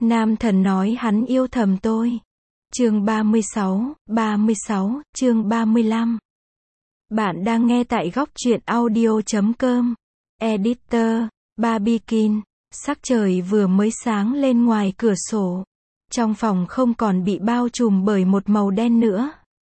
Nam thần nói hắn yêu thầm tôi. Chương 36, chương 35. Bạn đang nghe tại góc truyện audio.com. Editor, Barbikin. Sắc trời vừa mới sáng lên ngoài cửa sổ. Trong phòng không còn bị bao trùm bởi một màu đen nữa.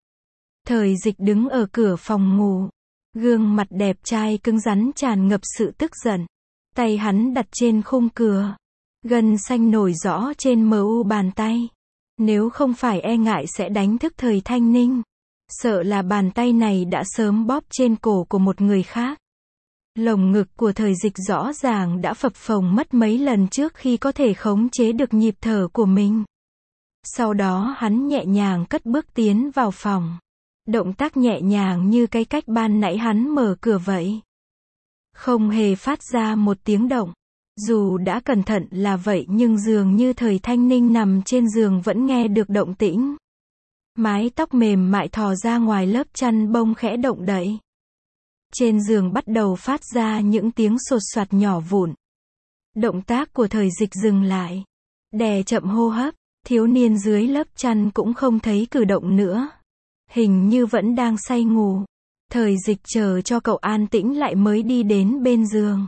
Thời Dịch đứng ở cửa phòng ngủ. Gương mặt đẹp trai cứng rắn tràn ngập sự tức giận. Tay hắn đặt trên khung cửa. Gân xanh nổi rõ trên mu bàn tay. Nếu không phải e ngại sẽ đánh thức Thời Thanh Ninh. Sợ là bàn tay này đã sớm bóp trên cổ của một người khác. Lồng ngực của Thời Dịch rõ ràng đã phập phồng mất mấy lần trước khi có thể khống chế được nhịp thở của mình. Sau đó hắn nhẹ nhàng cất bước tiến vào phòng. Động tác nhẹ nhàng như cái cách ban nãy hắn mở cửa vậy. Không hề phát ra một tiếng động. Dù đã cẩn thận là vậy nhưng dường như Thời Thanh Ninh nằm trên giường vẫn nghe được động tĩnh. Mái tóc mềm mại thò ra ngoài lớp chăn bông khẽ động đậy. Trên giường bắt đầu phát ra những tiếng sột soạt nhỏ vụn. Động tác của Thời Dịch dừng lại. Đè chậm hô hấp, thiếu niên dưới lớp chăn cũng không thấy cử động nữa. Hình như vẫn đang say ngủ. Thời Dịch chờ cho cậu an tĩnh lại mới đi đến bên giường.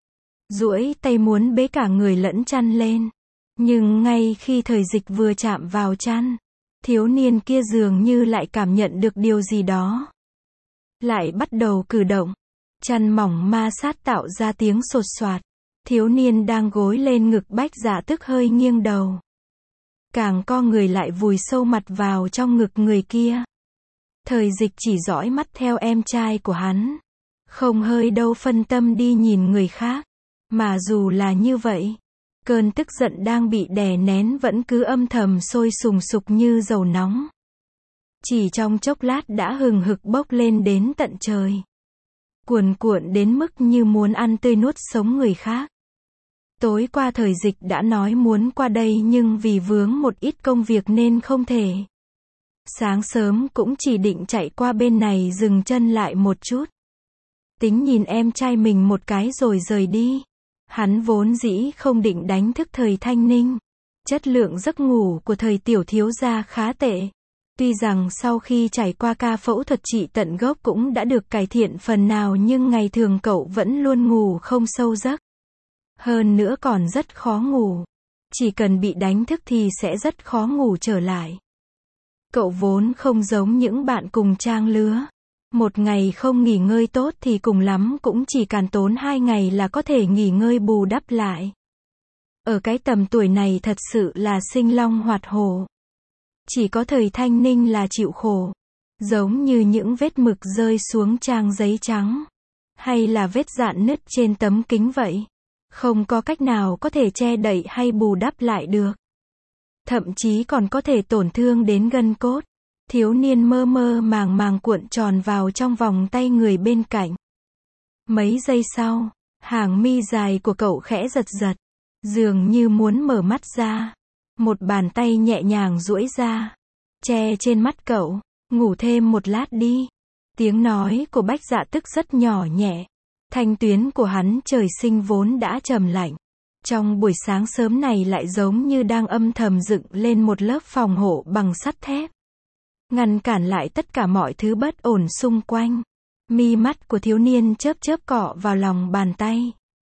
Duỗi tay muốn bế cả người lẫn chăn lên. Nhưng ngay khi Thời Dịch vừa chạm vào chăn, thiếu niên kia dường như lại cảm nhận được điều gì đó. Lại bắt đầu cử động. Chăn mỏng ma sát tạo ra tiếng sột soạt. Thiếu niên đang gối lên ngực Bách Dạ Tức hơi nghiêng đầu. Càng co người lại vùi sâu mặt vào trong ngực người kia. Thời Dịch chỉ dõi mắt theo em trai của hắn. Không hơi đâu phân tâm đi nhìn người khác. Mà dù là như vậy, cơn tức giận đang bị đè nén vẫn cứ âm thầm sôi sùng sục như dầu nóng. Chỉ trong chốc lát đã hừng hực bốc lên đến tận trời. Cuồn cuộn đến mức như muốn ăn tươi nuốt sống người khác. Tối qua Thời Dịch đã nói muốn qua đây nhưng vì vướng một ít công việc nên không thể. Sáng sớm cũng chỉ định chạy qua bên này dừng chân lại một chút. Tính nhìn em trai mình một cái rồi rời đi. Hắn vốn dĩ không định đánh thức Thời Thanh Ninh. Chất lượng giấc ngủ của Thời tiểu thiếu gia khá tệ. Tuy rằng sau khi trải qua ca phẫu thuật trị tận gốc cũng đã được cải thiện phần nào nhưng ngày thường cậu vẫn luôn ngủ không sâu giấc. Hơn nữa còn rất khó ngủ. Chỉ cần bị đánh thức thì sẽ rất khó ngủ trở lại. Cậu vốn không giống những bạn cùng trang lứa. Một ngày không nghỉ ngơi tốt thì cùng lắm cũng chỉ càn tốn 2 ngày là có thể nghỉ ngơi bù đắp lại. Ở cái tầm tuổi này thật sự là sinh long hoạt hổ. Chỉ có Thời Thanh Ninh là chịu khổ. Giống như những vết mực rơi xuống trang giấy trắng. Hay là vết rạn nứt trên tấm kính vậy. Không có cách nào có thể che đậy hay bù đắp lại được. Thậm chí còn có thể tổn thương đến gân cốt. Thiếu niên mơ mơ màng màng cuộn tròn vào trong vòng tay người bên cạnh. Mấy giây sau, hàng mi dài của cậu khẽ giật giật. Dường như muốn mở mắt ra. Một bàn tay nhẹ nhàng duỗi ra. Che trên mắt cậu. Ngủ thêm một lát đi. Tiếng nói của Bách Dạ Tức rất nhỏ nhẹ. Thanh tuyến của hắn trời sinh vốn đã trầm lạnh. Trong buổi sáng sớm này lại giống như đang âm thầm dựng lên một lớp phòng hộ bằng sắt thép. Ngăn cản lại tất cả mọi thứ bất ổn xung quanh. Mi mắt của thiếu niên chớp chớp cọ vào lòng bàn tay.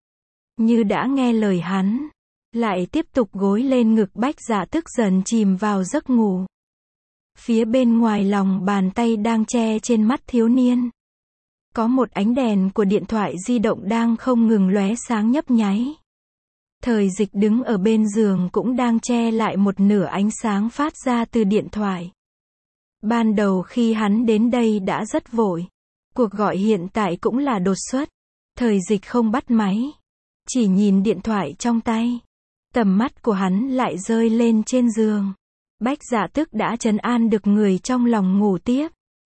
Như đã nghe lời hắn. Lại tiếp tục gối lên ngực Bách Dạ Tức dần chìm vào giấc ngủ. Phía bên ngoài lòng bàn tay đang che trên mắt thiếu niên. Có một ánh đèn của điện thoại di động đang không ngừng lóe sáng nhấp nháy. Thời Dịch đứng ở bên giường cũng đang che lại một nửa ánh sáng phát ra từ điện thoại. Ban đầu khi hắn đến đây đã rất vội. Cuộc gọi hiện tại cũng là đột xuất. Thời Dịch không bắt máy. Chỉ nhìn điện thoại trong tay. Tầm mắt của hắn lại rơi lên trên giường. Bách Dạ Tức đã trấn an được người trong lòng ngủ tiếp.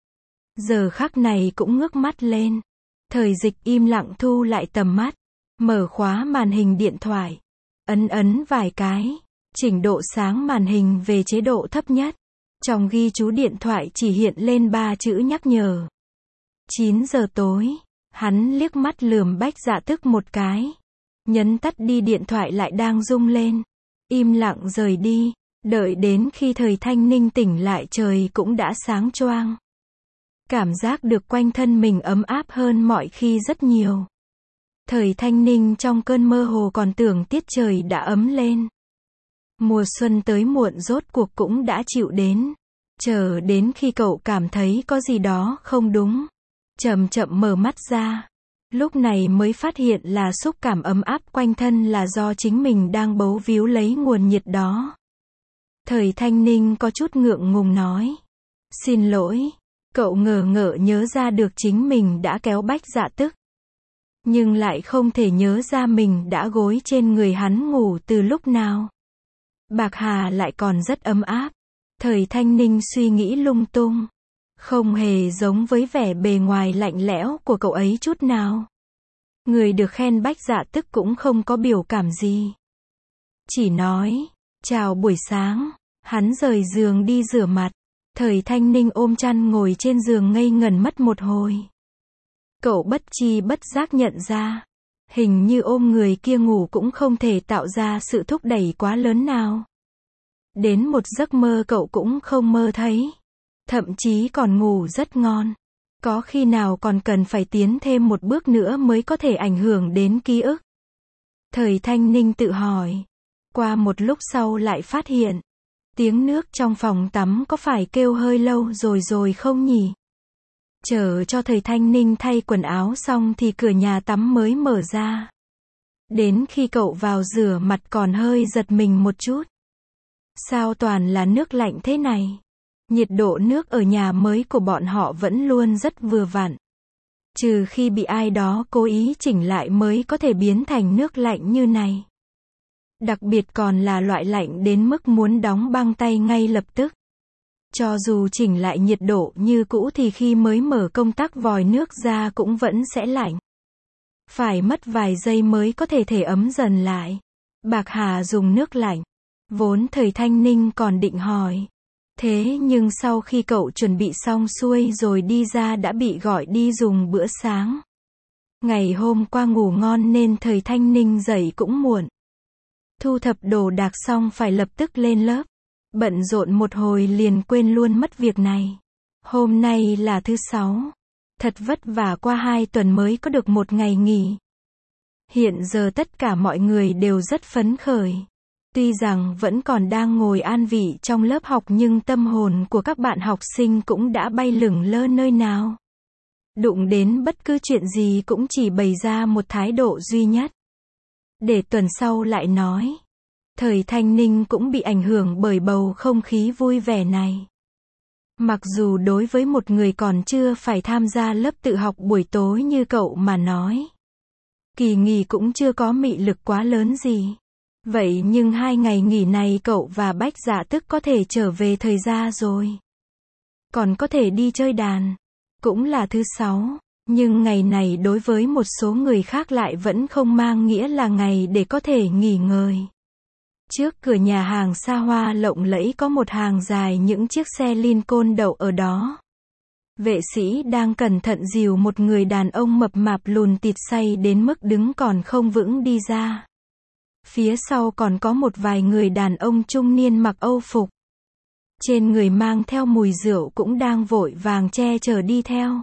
Giờ khắc này cũng ngước mắt lên. Thời Dịch im lặng thu lại tầm mắt. Mở khóa màn hình điện thoại. Ấn vài cái. Chỉnh độ sáng màn hình về chế độ thấp nhất. Trong ghi chú điện thoại chỉ hiện lên 3 chữ nhắc nhở. 9 giờ tối. Hắn liếc mắt lườm Bách Dạ Tức một cái. Nhấn tắt đi điện thoại lại đang rung lên. im lặng rời đi. Đợi đến khi Thời Thanh Ninh tỉnh lại trời cũng đã sáng choang. Cảm giác được quanh thân mình ấm áp hơn mọi khi rất nhiều. Thời Thanh Ninh trong cơn mơ hồ còn tưởng tiết trời đã ấm lên. Mùa xuân tới muộn rốt cuộc cũng đã chịu đến. Chờ đến khi cậu cảm thấy có gì đó không đúng, chậm chậm mở mắt ra. Lúc này mới phát hiện là xúc cảm ấm áp quanh thân là do chính mình đang bấu víu lấy nguồn nhiệt đó. Thời Thanh Ninh có chút ngượng ngùng nói. Xin lỗi. Cậu ngờ ngợ nhớ ra được chính mình đã kéo Bách Dạ Tức. Nhưng lại không thể nhớ ra mình đã gối trên người hắn ngủ từ lúc nào. Bạc hà lại còn rất ấm áp. Thời Thanh Ninh suy nghĩ lung tung. Không hề giống với vẻ bề ngoài lạnh lẽo của cậu ấy chút nào. Người được khen Bách Dạ Tức cũng không có biểu cảm gì. Chỉ nói, chào buổi sáng. Hắn rời giường đi rửa mặt. Thời Thanh Ninh ôm chăn ngồi trên giường ngây ngẩn mất một hồi. Cậu bất chi bất giác nhận ra. Hình như ôm người kia ngủ cũng không thể tạo ra sự thúc đẩy quá lớn nào. Đến một giấc mơ cậu cũng không mơ thấy. Thậm chí còn ngủ rất ngon. Có khi nào còn cần phải tiến thêm một bước nữa mới có thể ảnh hưởng đến ký ức? Thời Thanh Ninh tự hỏi. Qua một lúc sau lại phát hiện. Tiếng nước trong phòng tắm có phải kêu hơi lâu rồi không nhỉ? Chờ cho Thời Thanh Ninh thay quần áo xong thì cửa nhà tắm mới mở ra. Đến khi cậu vào rửa mặt còn hơi giật mình một chút. Sao toàn là nước lạnh thế này? Nhiệt độ nước ở nhà mới của bọn họ vẫn luôn rất vừa vặn. Trừ khi bị ai đó cố ý chỉnh lại mới có thể biến thành nước lạnh như này. Đặc biệt còn là loại lạnh đến mức muốn đóng băng tay ngay lập tức. Cho dù chỉnh lại nhiệt độ như cũ thì khi mới mở công tắc vòi nước ra cũng vẫn sẽ lạnh. Phải mất vài giây mới có thể thể ấm dần lại. Bạc hà dùng nước lạnh. Vốn Thời Thanh Ninh còn định hỏi. Thế nhưng sau khi cậu chuẩn bị xong xuôi rồi đi ra đã bị gọi đi dùng bữa sáng. Ngày hôm qua ngủ ngon nên Thời Thanh Ninh dậy cũng muộn. Thu thập đồ đạc xong phải lập tức lên lớp. Bận rộn một hồi liền quên luôn mất việc này. Hôm nay là thứ 6. Thật vất vả qua 2 tuần mới có được một ngày nghỉ. Hiện giờ tất cả mọi người đều rất phấn khởi. Tuy rằng vẫn còn đang ngồi an vị trong lớp học nhưng tâm hồn của các bạn học sinh cũng đã bay lửng lơ nơi nào. Đụng đến bất cứ chuyện gì cũng chỉ bày ra một thái độ duy nhất. Để tuần sau lại nói. Thời Thanh Ninh cũng bị ảnh hưởng bởi bầu không khí vui vẻ này. Mặc dù đối với một người còn chưa phải tham gia lớp tự học buổi tối như cậu mà nói, kỳ nghỉ cũng chưa có mị lực quá lớn gì. Vậy nhưng 2 ngày nghỉ này cậu và Bách Dạ Tức có thể trở về thời gia rồi. Còn có thể đi chơi đàn. Cũng là thứ 6. Nhưng ngày này đối với một số người khác lại vẫn không mang nghĩa là ngày để có thể nghỉ ngơi. Trước cửa nhà hàng xa hoa lộng lẫy có một hàng dài những chiếc xe Lincoln đậu ở đó. Vệ sĩ đang cẩn thận dìu một người đàn ông mập mạp lùn tịt say đến mức đứng còn không vững đi ra. Phía sau còn có một vài người đàn ông trung niên mặc âu phục. Trên người mang theo mùi rượu cũng đang vội vàng che chở đi theo.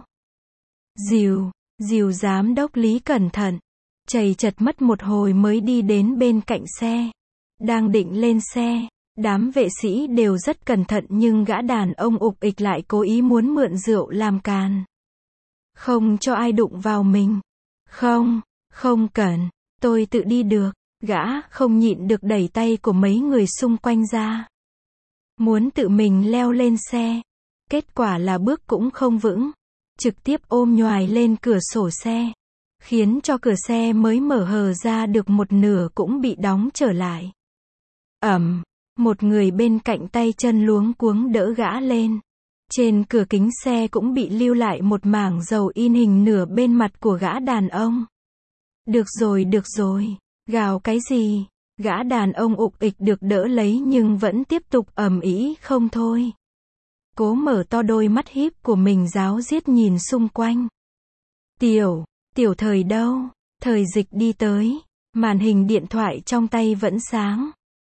Dìu giám đốc Lý cẩn thận. Chầy chật mất một hồi mới đi đến bên cạnh xe. Đang định lên xe. Đám vệ sĩ đều rất cẩn thận nhưng gã đàn ông ục ịch lại cố ý muốn mượn rượu làm càn. Không cho ai đụng vào mình. Không cần. Tôi tự đi được. Gã không nhịn được đẩy tay của mấy người xung quanh ra. Muốn tự mình leo lên xe. Kết quả là bước cũng không vững. Trực tiếp ôm nhoài lên cửa sổ xe. Khiến cho cửa xe mới mở hờ ra được một nửa cũng bị đóng trở lại. Một người bên cạnh tay chân luống cuống đỡ gã lên. Trên cửa kính xe cũng bị lưu lại một mảng dầu in hình nửa bên mặt của gã đàn ông. Được rồi. Gào cái gì? Gã đàn ông ục ịch được đỡ lấy nhưng vẫn tiếp tục ầm ĩ không thôi. Cố mở to đôi mắt híp của mình ráo riết nhìn xung quanh. Tiểu Thời đâu? Thời Dịch đi tới. Màn hình điện thoại trong tay vẫn sáng.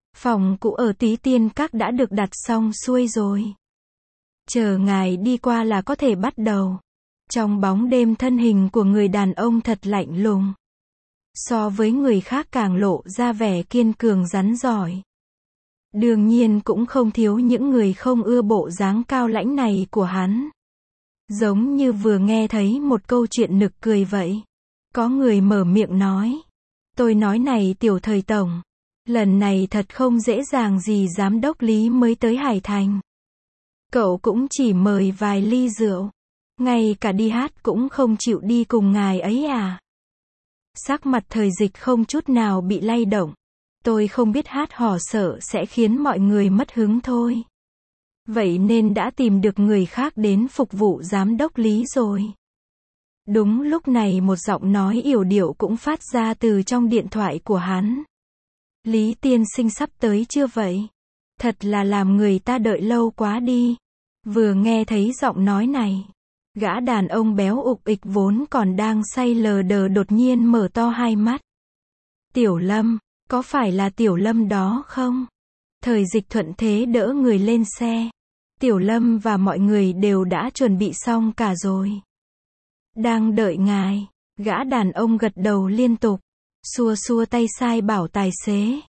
Phòng cũ ở Túy Tiên Các đã được đặt xong xuôi rồi. Chờ ngài đi qua là có thể bắt đầu. Trong bóng đêm thân hình của người đàn ông thật lạnh lùng. So với người khác càng lộ ra vẻ kiên cường rắn giỏi. Đương nhiên cũng không thiếu những người không ưa bộ dáng cao lãnh này của hắn. Giống như vừa nghe thấy một câu chuyện nực cười vậy. Có người mở miệng nói. Tôi nói này tiểu thời tổng. Lần này thật không dễ dàng gì giám đốc Lý mới tới Hải Thành. Cậu cũng chỉ mời vài ly rượu. Ngay cả đi hát cũng không chịu đi cùng ngài ấy à? Sắc mặt Thời Dịch không chút nào bị lay động. Tôi không biết hát hò sợ sẽ khiến mọi người mất hứng thôi. Vậy nên đã tìm được người khác đến phục vụ giám đốc Lý rồi. Đúng lúc này một giọng nói yểu điệu cũng phát ra từ trong điện thoại của hắn. Lý tiên sinh sắp tới chưa vậy? Thật là làm người ta đợi lâu quá đi. Vừa nghe thấy giọng nói này, gã đàn ông béo ục ịch vốn còn đang say lờ đờ đột nhiên mở to hai mắt. Tiểu Lâm, có phải là Tiểu Lâm đó không? Thời Dịch thuận thế đỡ người lên xe. Tiểu Lâm và mọi người đều đã chuẩn bị xong cả rồi. Đang đợi ngài. Gã đàn ông gật đầu liên tục. Xua xua tay sai bảo tài xế.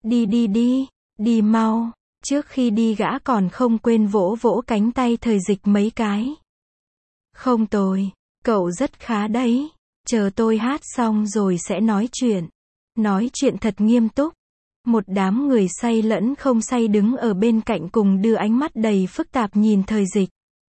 Đi mau. Trước khi đi gã còn không quên vỗ vỗ cánh tay Thời Dịch mấy cái. Không tồi, cậu rất khá đấy. Chờ tôi hát xong rồi sẽ nói chuyện. Nói chuyện thật nghiêm túc. Một đám người say lẫn không say đứng ở bên cạnh cùng đưa ánh mắt đầy phức tạp nhìn Thời Dịch.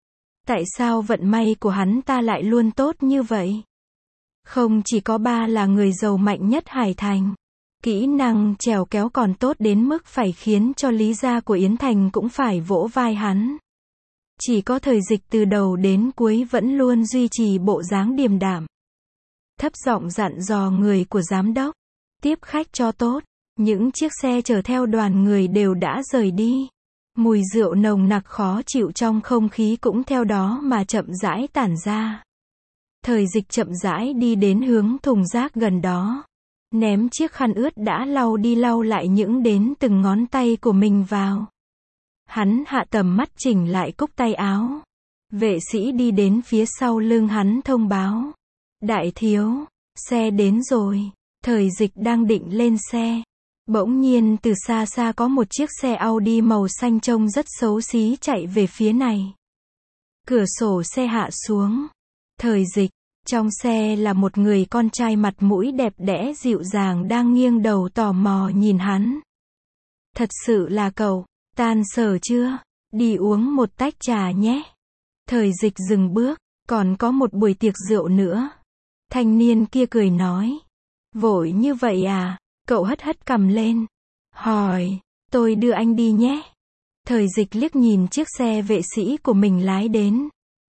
Tại sao vận may của hắn ta lại luôn tốt như vậy? Không chỉ có ba là người giàu mạnh nhất Hải Thành. Kỹ năng chèo kéo còn tốt đến mức phải khiến cho Lý gia của Yến Thành cũng phải vỗ vai hắn. Chỉ có Thời Dịch từ đầu đến cuối vẫn luôn duy trì bộ dáng điềm đạm. Thấp giọng dặn dò người của giám đốc. Tiếp khách cho tốt. Những chiếc xe chở theo đoàn người đều đã rời đi. Mùi rượu nồng nặc khó chịu trong không khí cũng theo đó mà chậm rãi tản ra. Thời Dịch chậm rãi đi đến hướng thùng rác gần đó. Ném chiếc khăn ướt đã lau đi lau lại những đến từng ngón tay của mình vào. Hắn hạ tầm mắt chỉnh lại cúc tay áo. Vệ sĩ đi đến phía sau lưng hắn thông báo. Đại thiếu, xe đến rồi. Thời Dịch đang định lên xe. Bỗng nhiên từ xa xa có một chiếc xe Audi màu xanh trông rất xấu xí chạy về phía này. Cửa sổ xe hạ xuống. Thời Dịch, trong xe là một người con trai mặt mũi đẹp đẽ dịu dàng đang nghiêng đầu tò mò nhìn hắn. Thật sự là cậu, tan sở chưa? Đi uống một tách trà nhé. Thời Dịch dừng bước, còn có một buổi tiệc rượu nữa. Thanh niên kia cười nói. Vội như vậy à? Cậu hất hất cằm lên. Hỏi, tôi đưa anh đi nhé. Thời Dịch liếc nhìn chiếc xe vệ sĩ của mình lái đến.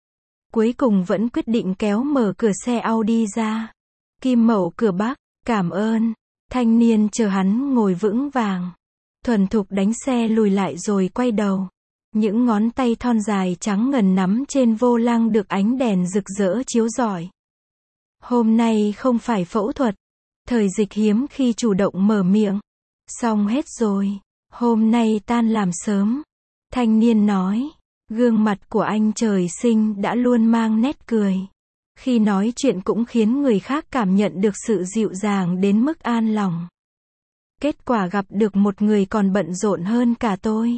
Cuối cùng vẫn quyết định kéo mở cửa xe Audi ra. Kim Mậu cửa Bắc, cảm ơn. Thanh niên chờ hắn ngồi vững vàng. Thuần thục đánh xe lùi lại rồi quay đầu. Những ngón tay thon dài trắng ngần nắm trên vô lăng được ánh đèn rực rỡ chiếu rọi. Hôm nay không phải phẫu thuật. Thời Dịch hiếm khi chủ động mở miệng. Xong hết rồi. Hôm nay tan làm sớm. Thanh niên nói. Gương mặt của anh trời sinh đã luôn mang nét cười. Khi nói chuyện cũng khiến người khác cảm nhận được sự dịu dàng đến mức an lòng. Kết quả gặp được một người còn bận rộn hơn cả tôi.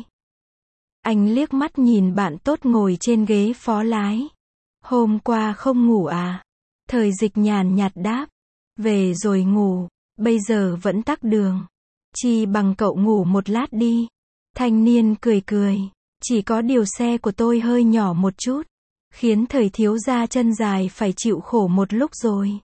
Anh liếc mắt nhìn bạn tốt ngồi trên ghế phó lái. Hôm qua không ngủ à? Thời Dịch nhàn nhạt đáp. Về rồi ngủ, bây giờ vẫn tắc đường. Chi bằng cậu ngủ một lát đi. Thanh niên cười cười. Chỉ có điều xe của tôi hơi nhỏ một chút. Khiến thời thiếu gia chân dài phải chịu khổ một lúc rồi.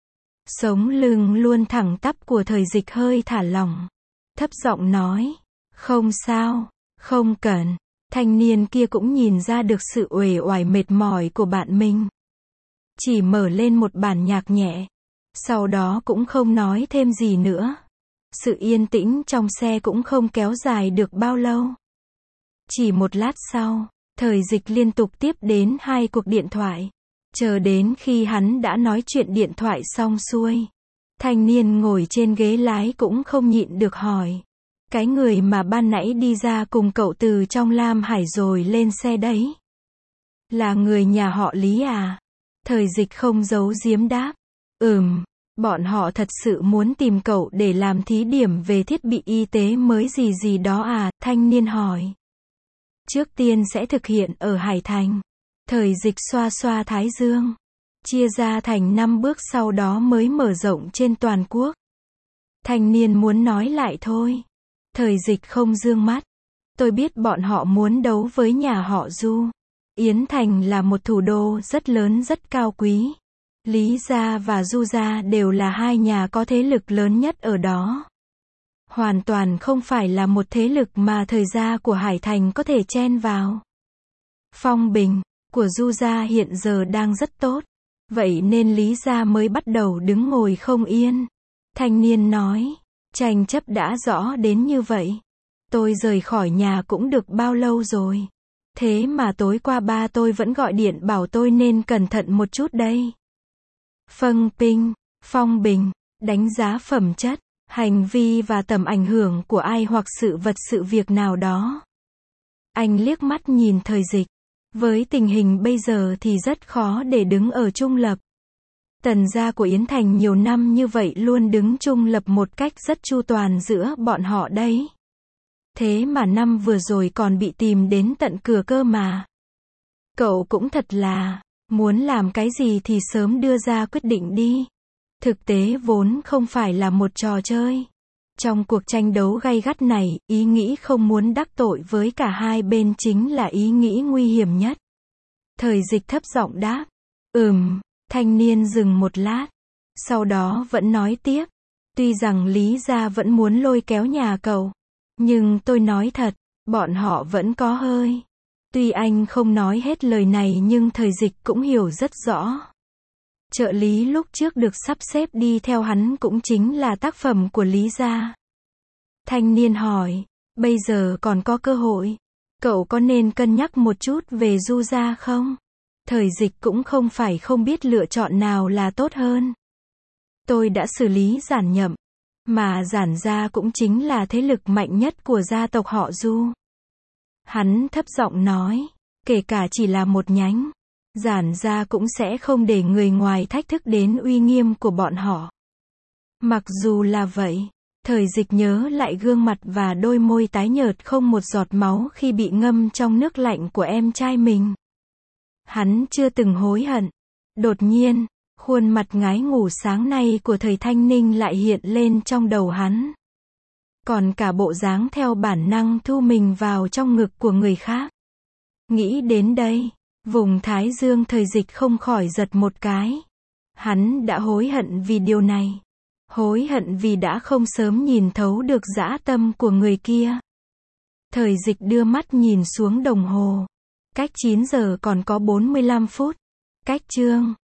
Sống lưng luôn thẳng tắp của Thời Dịch hơi thả lỏng. Thấp giọng nói. Không sao, không cần. Thanh niên kia cũng nhìn ra được sự uể oải mệt mỏi của bạn mình. Chỉ mở lên một bản nhạc nhẹ. Sau đó cũng không nói thêm gì nữa. Sự yên tĩnh trong xe cũng không kéo dài được bao lâu. Chỉ một lát sau, Thời Dịch liên tục tiếp đến 2 cuộc điện thoại. Chờ đến khi hắn đã nói chuyện điện thoại xong xuôi. Thanh niên ngồi trên ghế lái cũng không nhịn được hỏi. Cái người mà ban nãy đi ra cùng cậu từ trong Lam Hải rồi lên xe đấy. Là người nhà họ Lý à? Thời Dịch không giấu giếm đáp. Bọn họ thật sự muốn tìm cậu để làm thí điểm về thiết bị y tế mới gì gì đó à? Thanh niên hỏi. Trước tiên sẽ thực hiện ở Hải Thành. Thời Dịch xoa xoa thái dương. Chia ra thành 5 bước sau đó mới mở rộng trên toàn quốc. Thanh niên muốn nói lại thôi. Thời Dịch không dương mắt. Tôi biết bọn họ muốn đấu với nhà họ Du. Yến Thành là một thủ đô rất lớn rất cao quý. Lý gia và Du gia đều là hai nhà có thế lực lớn nhất ở đó. Hoàn toàn không phải là một thế lực mà thời gia của Hải Thành có thể chen vào. Phong bình của Du gia hiện giờ đang rất tốt. Vậy nên Lý gia mới bắt đầu đứng ngồi không yên. Thanh niên nói, tranh chấp đã rõ đến như vậy. Tôi rời khỏi nhà cũng được bao lâu rồi. Thế mà tối qua ba tôi vẫn gọi điện bảo tôi nên cẩn thận một chút đây. Phân pinh, phong bình, đánh giá phẩm chất, hành vi và tầm ảnh hưởng của ai hoặc sự vật sự việc nào đó. Anh liếc mắt nhìn Thời Dịch. Với tình hình bây giờ thì rất khó để đứng ở trung lập. Tần gia của Yến Thành nhiều năm như vậy luôn đứng trung lập một cách rất chu toàn giữa bọn họ đấy. Thế mà năm vừa rồi còn bị tìm đến tận cửa cơ mà. Cậu cũng thật là, muốn làm cái gì thì sớm đưa ra quyết định đi. Thực tế vốn không phải là một trò chơi. Trong cuộc tranh đấu gay gắt này, ý nghĩ không muốn đắc tội với cả hai bên chính là ý nghĩ nguy hiểm nhất. Thời Dịch thấp giọng đáp. Thanh niên dừng một lát. Sau đó vẫn nói tiếp. Tuy rằng Lý gia vẫn muốn lôi kéo nhà cậu. Nhưng tôi nói thật, bọn họ vẫn có hơi. Tuy anh không nói hết lời này nhưng Thời Dịch cũng hiểu rất rõ. Trợ lý lúc trước được sắp xếp đi theo hắn cũng chính là tác phẩm của Lý gia. Thanh niên hỏi, bây giờ còn có cơ hội. Cậu có nên cân nhắc một chút về Du gia không? Thời Dịch cũng không phải không biết lựa chọn nào là tốt hơn. Tôi đã xử lý Giản Nhậm. Mà Giản gia cũng chính là thế lực mạnh nhất của gia tộc họ Du. Hắn thấp giọng nói, kể cả chỉ là một nhánh, Giản gia cũng sẽ không để người ngoài thách thức đến uy nghiêm của bọn họ. Mặc dù là vậy, Thời Dịch nhớ lại gương mặt và đôi môi tái nhợt không một giọt máu khi bị ngâm trong nước lạnh của em trai mình. Hắn chưa từng hối hận. Đột nhiên, khuôn mặt ngái ngủ sáng nay của thầy Thanh Ninh lại hiện lên trong đầu hắn. Còn cả bộ dáng theo bản năng thu mình vào trong ngực của người khác. Nghĩ đến đây, vùng thái dương Thời Dịch không khỏi giật một cái. Hắn đã hối hận vì điều này. Hối hận vì đã không sớm nhìn thấu được dã tâm của người kia. Thời Dịch đưa mắt nhìn xuống đồng hồ. Cách 9 giờ còn có 45 phút. Cách chương